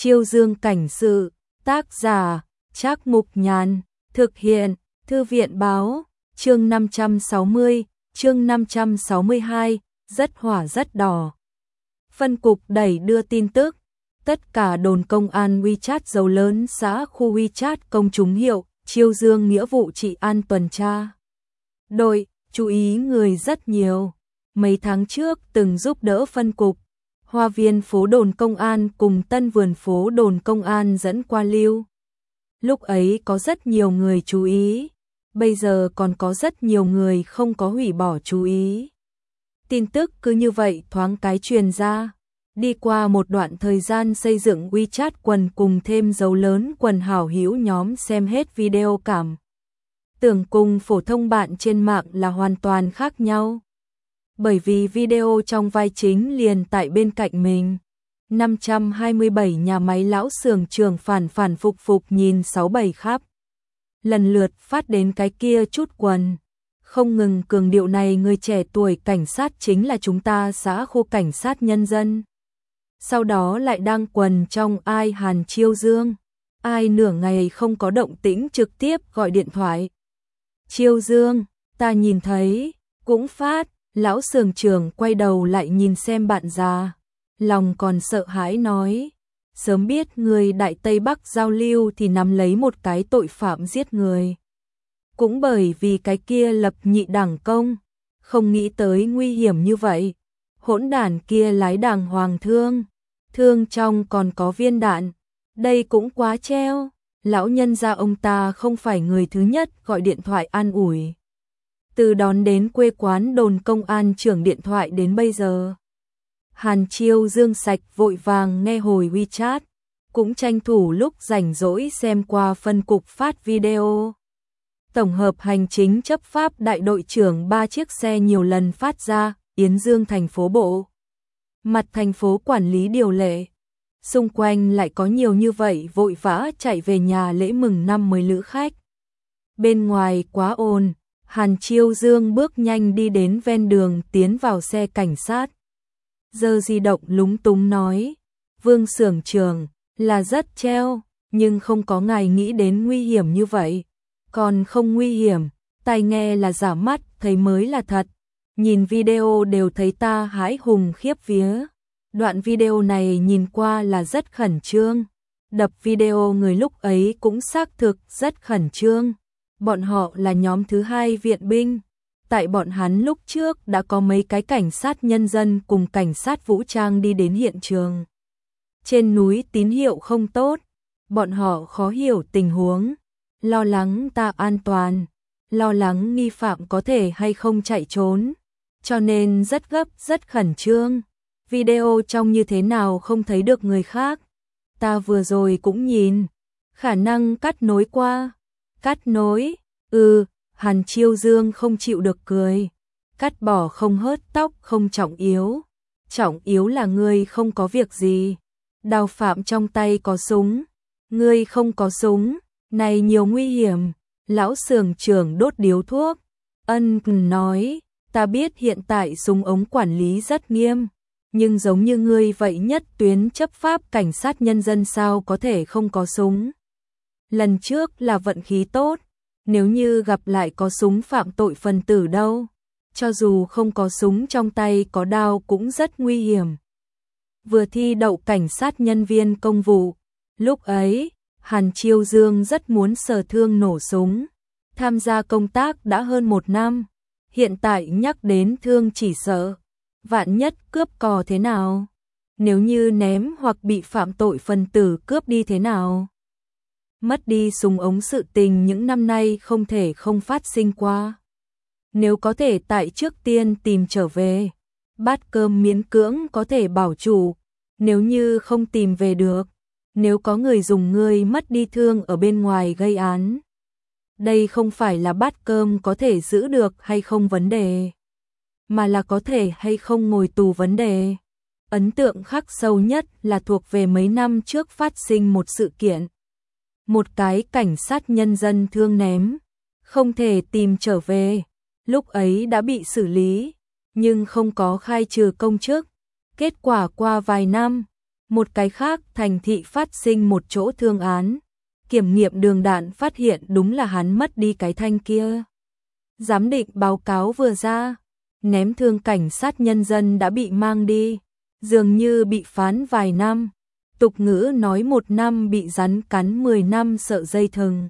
Chiêu Dương cảnh sự, tác giả, Trác Mục Nhàn, thực hiện, Thư viện báo, chương 560, chương 562, rất hỏa rất đỏ. Phân cục đẩy đưa tin tức, tất cả đồn công an WeChat dấu lớn xã khu WeChat công chúng hiệu, Chiêu Dương nghĩa vụ trị an tuần tra. Đội, chú ý người rất nhiều. Mấy tháng trước từng giúp đỡ phân cục, Hoa viên phố đồn công an cùng Tân vườn phố đồn công an dẫn qua lưu. Lúc ấy có rất nhiều người chú ý, bây giờ còn có rất nhiều người không có hủy bỏ chú ý. Tin tức cứ như vậy thoáng cái truyền ra. Đi qua một đoạn thời gian xây dựng WeChat quần cùng thêm dấu lớn quần hảo hữu nhóm xem hết video cảm tưởng cùng phổ thông bạn trên mạng là hoàn toàn khác nhau. Bởi vì video trong vai chính liền tại bên cạnh mình. 527 nhà máy lão xưởng trường phản phục nhìn 67 khắp. Lần lượt phát đến cái kia chút quần. Không ngừng cường điệu này người trẻ tuổi cảnh sát chính là chúng ta xã khu cảnh sát nhân dân. Sau đó lại đăng quần trong ai Hàn Chiêu Dương. Ai nửa ngày không có động tĩnh trực tiếp gọi điện thoại. Chiêu Dương, ta nhìn thấy, cũng phát. Lão xưởng trưởng quay đầu lại nhìn xem bạn già, lòng còn sợ hãi nói, sớm biết người Đại Tây Bắc giao lưu thì nắm lấy một cái tội phạm giết người. Cũng bởi vì cái kia lập nhị đảng công, không nghĩ tới nguy hiểm như vậy. Hỗn đản kia lái đàng hoàng thương trong còn có viên đạn, đây cũng quá treo. Lão nhân gia ông ta không phải người thứ nhất gọi điện thoại an ủi. Từ đón đến quê quán đồn công an trưởng điện thoại đến bây giờ. Hàn Chiêu Dương sạch vội vàng nghe hồi WeChat, cũng tranh thủ lúc rảnh rỗi xem qua phân cục phát video. Tổng hợp hành chính chấp pháp đại đội trưởng 3 chiếc xe nhiều lần phát ra, Yến Dương thành phố bộ. Mặt thành phố quản lý điều lệ. Xung quanh lại có nhiều như vậy vội vã chạy về nhà lễ mừng năm mới lữ khách. Bên ngoài quá ồn. Hàn Chiêu Dương bước nhanh đi đến ven đường tiến vào xe cảnh sát. Giơ di động lúng túng nói, Vương xưởng trưởng là rất treo, nhưng không có ngài nghĩ đến nguy hiểm như vậy. Còn không nguy hiểm, tai nghe là giả mắt, thấy mới là thật. Nhìn video đều thấy ta hãi hùng khiếp vía. Đoạn video này nhìn qua là rất khẩn trương. Đập video người lúc ấy cũng xác thực rất khẩn trương. Bọn họ là nhóm thứ 2 viện binh. Tại bọn hắn lúc trước đã có mấy cái cảnh sát nhân dân cùng cảnh sát vũ trang đi đến hiện trường. Trên núi tín hiệu không tốt, bọn họ khó hiểu tình huống, lo lắng ta an toàn, lo lắng nghi phạm có thể hay không chạy trốn, cho nên rất gấp, rất khẩn trương. Video trong như thế nào không thấy được người khác. Ta vừa rồi cũng nhìn, khả năng cắt nối qua. Cắt nối, Hàn Chiêu Dương không chịu được cười. Cắt bỏ không hớt tóc không trọng yếu là ngươi không có việc gì. Đào phạm trong tay có súng, ngươi không có súng, này nhiều nguy hiểm. Lão xưởng trưởng đốt điếu thuốc, nói, ta biết hiện tại súng ống quản lý rất nghiêm, nhưng giống như ngươi vậy nhất tuyến chấp pháp cảnh sát nhân dân sao có thể không có súng. Lần trước là vận khí tốt, nếu như gặp lại có súng phạm tội phần tử đâu, cho dù không có súng trong tay có đao cũng rất nguy hiểm. Vừa thi đậu cảnh sát nhân viên công vụ, lúc ấy, Hàn Chiêu Dương rất muốn sở thương nổ súng, tham gia công tác đã hơn 1 năm, hiện tại nhắc đến thương chỉ sợ, vạn nhất cướp cò thế nào, nếu như ném hoặc bị phạm tội phần tử cướp đi thế nào. Mất đi súng ống sự tình những năm nay không thể không phát sinh qua. Nếu có thể tại trước tiên tìm trở về, bát cơm miễn cưỡng có thể bảo chủ, nếu như không tìm về được, nếu có người dùng ngươi mất đi thương ở bên ngoài gây án. Đây không phải là bát cơm có thể giữ được hay không vấn đề, mà là có thể hay không ngồi tù vấn đề. Ấn tượng khắc sâu nhất là thuộc về mấy năm trước phát sinh một sự kiện. Một cái cảnh sát nhân dân thương ném, không thể tìm trở về, lúc ấy đã bị xử lý, nhưng không có khai trừ công chức. Kết quả qua vài năm, Một cái khác, thành thị phát sinh một chỗ thương án. Kiểm nghiệm đường đạn phát hiện đúng là hắn mất đi cái thanh kia. Giám định báo cáo vừa ra, ném thương cảnh sát nhân dân đã bị mang đi, dường như bị phán vài năm. Tục ngữ nói 1 năm bị rắn cắn 10 năm sợ dây thừng.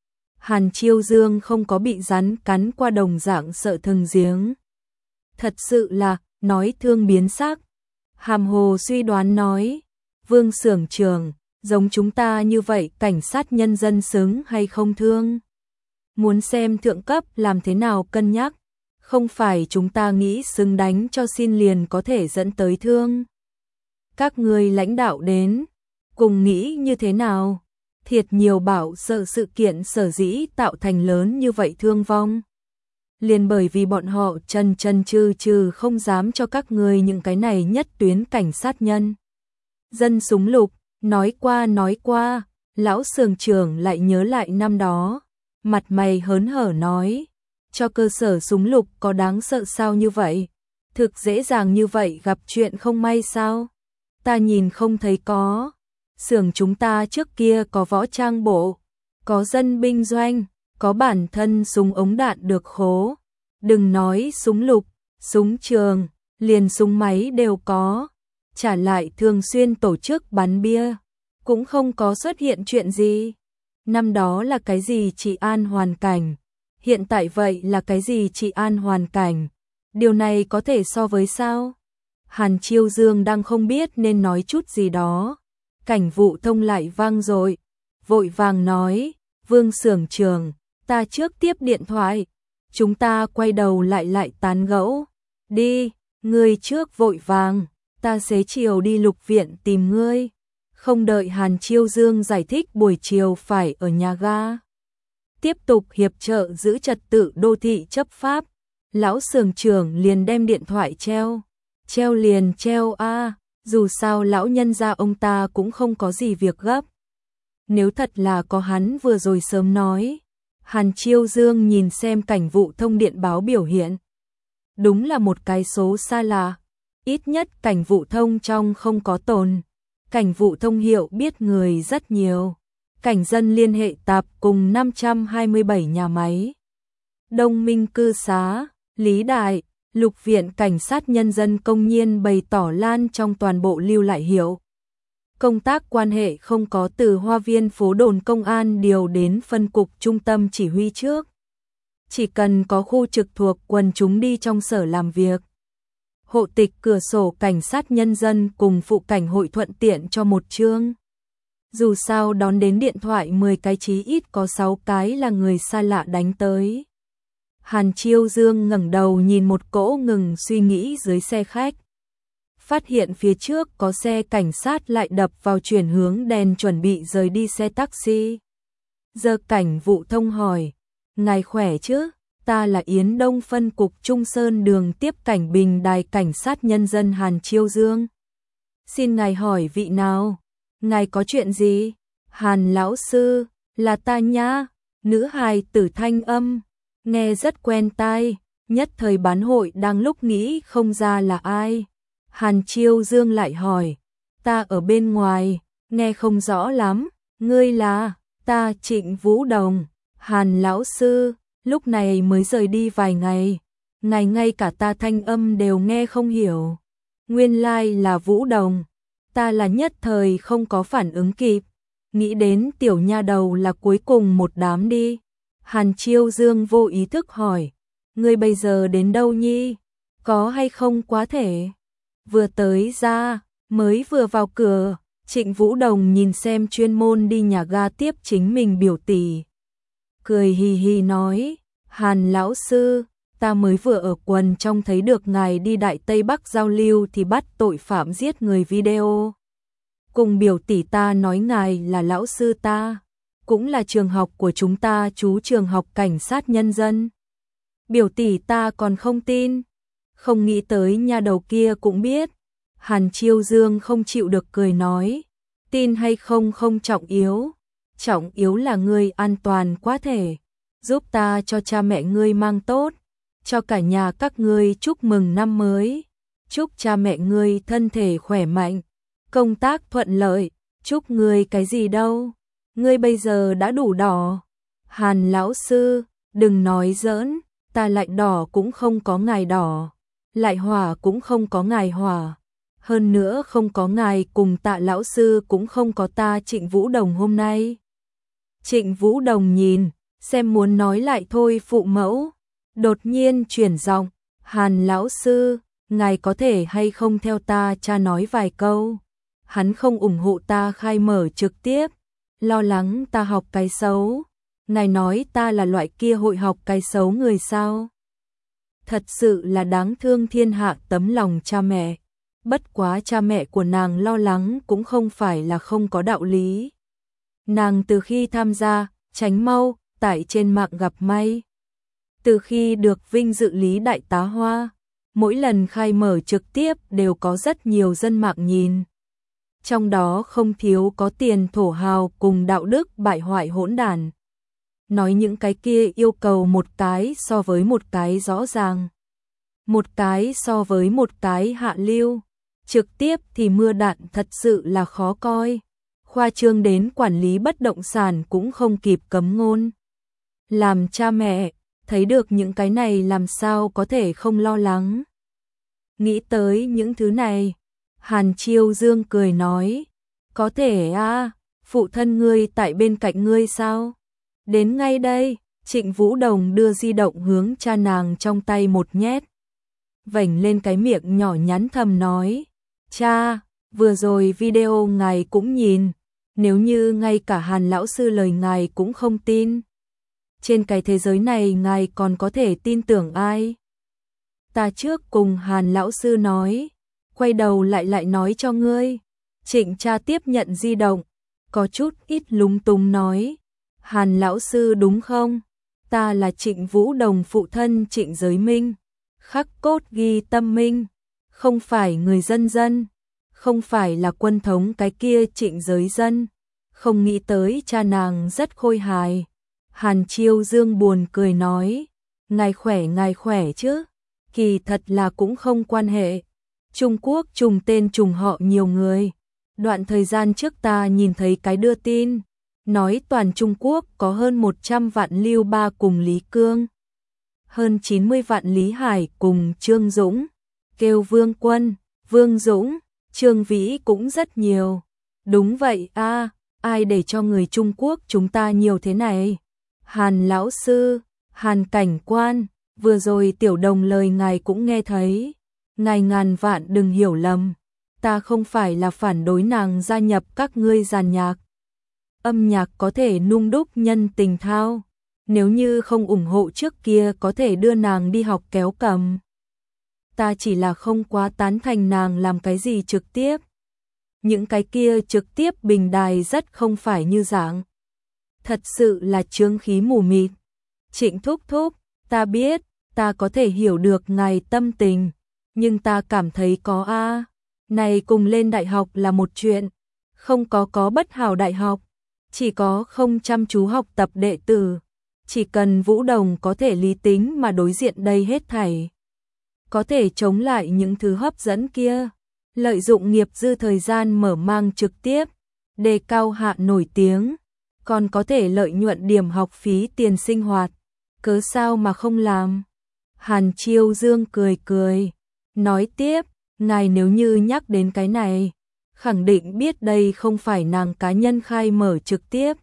Hàn Chiêu Dương không có bị rắn cắn qua đồng dạng sợ thừng giếng. Thật sự là, nói thương biến sắc. Hàm Hồ suy đoán nói, Vương xưởng trưởng, giống chúng ta như vậy cảnh sát nhân dân xứng hay không thương? Muốn xem thượng cấp làm thế nào cân nhắc, không phải chúng ta nghĩ xứng đánh cho xin liền có thể dẫn tới thương. Các người lãnh đạo đến, cùng nghĩ như thế nào? Thiệt nhiều bảo sợ sự kiện sở dĩ tạo thành lớn như vậy thương vong. Liền bởi vì bọn họ chần chừ không dám cho các người những cái này nhất tuyến cảnh sát nhân dân súng lục, nói qua, lão xưởng trưởng lại nhớ lại năm đó, mặt mày hớn hở nói, cho cơ sở súng lục có đáng sợ sao như vậy, thực dễ dàng như vậy gặp chuyện không may sao, ta nhìn không thấy có, xưởng chúng ta trước kia có võ trang bộ, có dân binh doanh, có bản thân súng ống đạn được khố, đừng nói súng lục, súng trường, liền súng máy đều có. Trả lại thường xuyên tổ chức bắn bia, cũng không có xuất hiện chuyện gì. Năm đó là cái gì trị an hoàn cảnh, hiện tại vậy là cái gì trị an hoàn cảnh, điều này có thể so với sao? Hàn Chiêu Dương đang không biết nên nói chút gì đó, cảnh vụ thông lại vang rồi, vội vàng nói, Vương xưởng trưởng, ta trước tiếp điện thoại, chúng ta quay đầu lại tán gẫu, đi, ngươi trước vội vàng. Ta xế chiều đi lục viện tìm ngươi. Không đợi Hàn Chiêu Dương giải thích buổi chiều phải ở nhà ga. Tiếp tục hiệp trợ giữ trật tự đô thị chấp pháp. Lão xưởng trưởng liền đem điện thoại treo. Treo liền treo a, dù sao lão nhân gia ông ta cũng không có gì việc gấp. Nếu thật là có hắn vừa rồi sớm nói. Hàn Chiêu Dương nhìn xem cảnh vụ thông điện báo biểu hiện. Đúng là một cái số xa lạ. Ít nhất cảnh vụ thông trong không có tồn. Cảnh vụ thông hiệu biết người rất nhiều. Cảnh dân liên hệ tạp cùng 527 nhà máy. Đông Minh cư xá, Lý Đại, Lục viện cảnh sát nhân dân công nhiên bày tỏ lan trong toàn bộ lưu lại hiệu. Công tác quan hệ không có từ Hoa viên phố đồn công an điều đến phân cục trung tâm chỉ huy trước. Chỉ cần có khu trực thuộc quần chúng đi trong sở làm việc. Hộ tịch cửa sổ cảnh sát nhân dân cùng phụ cảnh hội thuận tiện cho một chương. Dù sao đón đến điện thoại 10 cái chí ít có 6 cái là người xa lạ đánh tới. Hàn Chiêu Dương ngẩng đầu nhìn một cỗ ngừng suy nghĩ dưới xe khách. Phát hiện phía trước có xe cảnh sát lại đập vào chuyển hướng đèn chuẩn bị rời đi xe taxi. Giờ cảnh vụ thông hỏi, ngài khỏe chứ? Ta là Yến Đông phân cục Trung Sơn đường tiếp cảnh bình đài cảnh sát nhân dân Hàn Chiêu Dương. Xin ngài hỏi vị nào? Ngài có chuyện gì? Hàn lão sư, là ta nha. Nữ hài tử thanh âm, nghe rất quen tai, nhất thời bán hội đang lúc nghĩ không ra là ai. Hàn Chiêu Dương lại hỏi, ta ở bên ngoài, nghe không rõ lắm, ngươi là, ta Trịnh Vũ Đồng. Hàn lão sư, lúc này mới rời đi vài ngày, ngài ngay cả ta thanh âm đều nghe không hiểu. Nguyên lai là Vũ Đồng, ta là nhất thời không có phản ứng kịp, nghĩ đến tiểu nha đầu là cuối cùng một đám đi. Hàn Chiêu Dương vô ý thức hỏi, ngươi bây giờ đến đâu nhi, có hay không quá thể? Vừa tới ra, mới vừa vào cửa, Trịnh Vũ Đồng nhìn xem chuyên môn đi nhà ga tiếp chính mình biểu tỷ. Cười hì hì nói, Hàn lão sư, ta mới vừa ở quần trong thấy được ngài đi Đại Tây Bắc giao lưu thì bắt tội phạm giết người video. Cùng biểu tỷ ta nói ngài là lão sư ta, cũng là trường học của chúng ta chú trường học cảnh sát nhân dân. Biểu tỷ ta còn không tin, không nghĩ tới nhà đầu kia cũng biết. Hàn Chiêu Dương không chịu được cười nói, tin hay không không trọng yếu là ngươi an toàn quá thể, giúp ta cho cha mẹ ngươi mang tốt, cho cả nhà các ngươi chúc mừng năm mới, chúc cha mẹ ngươi thân thể khỏe mạnh, công tác thuận lợi, chúc ngươi cái gì đâu, ngươi bây giờ đã đủ đỏ. Hàn lão sư, đừng nói giỡn, ta lại đỏ cũng không có ngài đỏ, lại hỏa cũng không có ngài hỏa. Hơn nữa không có ngài cùng Tạ lão sư cũng không có ta Trịnh Vũ Đồng hôm nay. Trịnh Vũ Đồng nhìn, xem muốn nói lại thôi phụ mẫu. Đột nhiên chuyển giọng, Hàn lão sư, ngài có thể hay không theo ta cha nói vài câu. Hắn không ủng hộ ta khai mở trực tiếp, lo lắng ta học cái xấu. Ngài nói ta là loại kia hội học cái xấu người sao? Thật sự là đáng thương thiên hạ tấm lòng cha mẹ. Bất quá cha mẹ của nàng lo lắng cũng không phải là không có đạo lý. Nàng từ khi tham gia Tránh Mau tại trên mạng gặp may. Từ khi được vinh dự Lý Đại Tá Hoa, mỗi lần khai mở trực tiếp đều có rất nhiều dân mạng nhìn. Trong đó không thiếu có tiền thổ hào cùng đạo đức bại hoại hỗn đản. Nói những cái kia yêu cầu một cái so với một cái rõ ràng. Một cái so với một cái hạ lưu. Trực tiếp thì mưa đạn thật sự là khó coi. Khoa trương đến quản lý bất động sản cũng không kịp cấm ngôn. Làm cha mẹ, thấy được những cái này làm sao có thể không lo lắng. Nghĩ tới những thứ này, Hàn Chiêu Dương cười nói, có thể à, phụ thân ngươi tại bên cạnh ngươi sao? Đến ngay đây, Trịnh Vũ Đồng đưa di động hướng cha nàng trong tay một nhét. Vểnh lên cái miệng nhỏ nhắn thầm nói, cha, vừa rồi video ngài cũng nhìn, nếu như ngay cả Hàn lão sư lời ngài cũng không tin. Trên cái thế giới này ngài còn có thể tin tưởng ai? Ta trước cùng Hàn lão sư nói, quay đầu lại nói cho ngươi. Trịnh cha tiếp nhận di động, có chút ít lúng túng nói, Hàn lão sư đúng không? Ta là Trịnh Vũ Đồng phụ thân Trịnh Giới Minh, khắc cốt ghi tâm minh, không phải người dân dân, không phải là quân thống cái kia Trịnh Giới Dân. Không nghĩ tới cha nàng rất khôi hài. Hàn Chiêu Dương buồn cười nói, ngài khỏe chứ? Kỳ thật là cũng không quan hệ. Trung Quốc trùng tên trùng họ nhiều người. Đoạn thời gian trước ta nhìn thấy cái đưa tin, nói toàn Trung Quốc có hơn 100 vạn Lưu Ba cùng Lý Cương, hơn 90 vạn Lý Hải cùng Trương Dũng, kêu Vương Quân, Vương Dũng, Trương Vĩ cũng rất nhiều. Đúng vậy a, ai để cho người Trung Quốc chúng ta nhiều thế này? Hàn lão sư, Hàn cảnh quan, vừa rồi Tiểu Đồng lời ngài cũng nghe thấy. Ngài ngàn vạn đừng hiểu lầm, ta không phải là phản đối nàng gia nhập các ngươi dàn nhạc. Âm nhạc có thể nung đúc nhân tình thao, nếu như không ủng hộ trước kia có thể đưa nàng đi học kéo cầm. Ta chỉ là không quá tán thành nàng làm cái gì trực tiếp. Những cái kia trực tiếp bình đài rất không phải như dạng. Thật sự là chướng khí mù mịt. Trịnh thúc thúc, ta biết, ta có thể hiểu được ngài tâm tình, nhưng ta cảm thấy có này cùng lên đại học là một chuyện, không có bất hảo đại học, chỉ có không chăm chú học tập đệ tử, chỉ cần Vũ Đồng có thể lý tính mà đối diện đây hết thảy, có thể chống lại những thứ hấp dẫn kia, lợi dụng nghiệp dư thời gian mở mang trực tiếp, đề cao hạ nổi tiếng, còn có thể lợi nhuận điểm học phí tiền sinh hoạt, cớ sao mà không làm? Hàn Chiêu Dương cười, nói tiếp, ngài nếu như nhắc đến cái này, khẳng định biết đây không phải nàng cá nhân khai mở trực tiếp,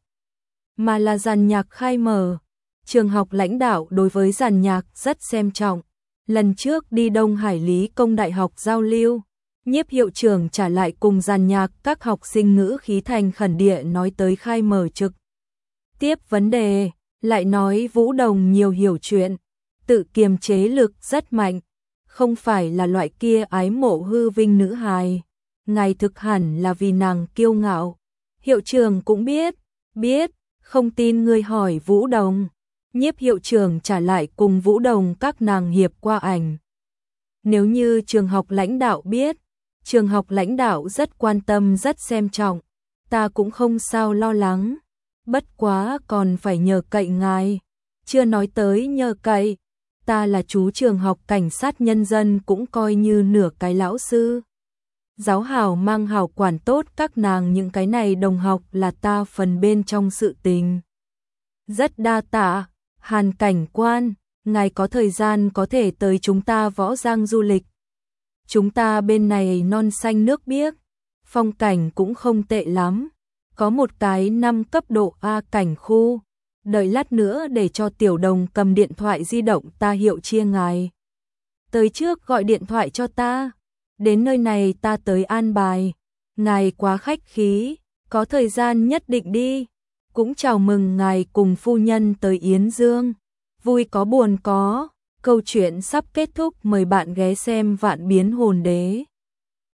mà là dàn nhạc khai mở. Trường học lãnh đạo đối với dàn nhạc rất xem trọng. Lần trước đi Đông Hải Lý Công Đại học giao lưu, Nhiếp hiệu trưởng trả lại cùng dàn nhạc các học sinh ngữ khí thành khẩn địa nói tới khai mở trực tiếp vấn đề, lại nói Vũ Đồng nhiều hiểu chuyện, tự kiềm chế lực rất mạnh, không phải là loại kia ái mộ hư vinh nữ hài. Ngài thực hẳn là vì nàng kiêu ngạo. Hiệu trưởng cũng biết, không tin ngươi hỏi Vũ Đồng. Nhiếp hiệu trưởng trả lại cùng Vũ Đồng các nàng hiệp qua ảnh. Nếu như trường học lãnh đạo biết, trường học lãnh đạo rất quan tâm rất xem trọng, ta cũng không sao lo lắng. Bất quá còn phải nhờ cậy ngài. Chưa nói tới nhờ cậy, ta là chú trường học cảnh sát nhân dân cũng coi như nửa cái lão sư. giáo hảo mang hảo quản tốt các nàng, những cái này đồng học là ta phần bên trong sự tình. Rất đa tạ, Hàn cảnh quan, ngài có thời gian có thể tới chúng ta Võ Giang du lịch. Chúng ta bên này non xanh nước biếc, phong cảnh cũng không tệ lắm, có một cái 5 cấp độ A cảnh khu. Đợi lát nữa để cho Tiểu Đồng cầm điện thoại di động ta hiệu chia ngài. Tới trước gọi điện thoại cho ta, đến nơi này ta tới an bài. Ngài quá khách khí, có thời gian nhất định đi. Cũng chào mừng ngài cùng phu nhân tới Yến Dương. Vui có buồn có, câu chuyện sắp kết thúc, mời bạn ghé xem Vạn Biến Hồn Đế.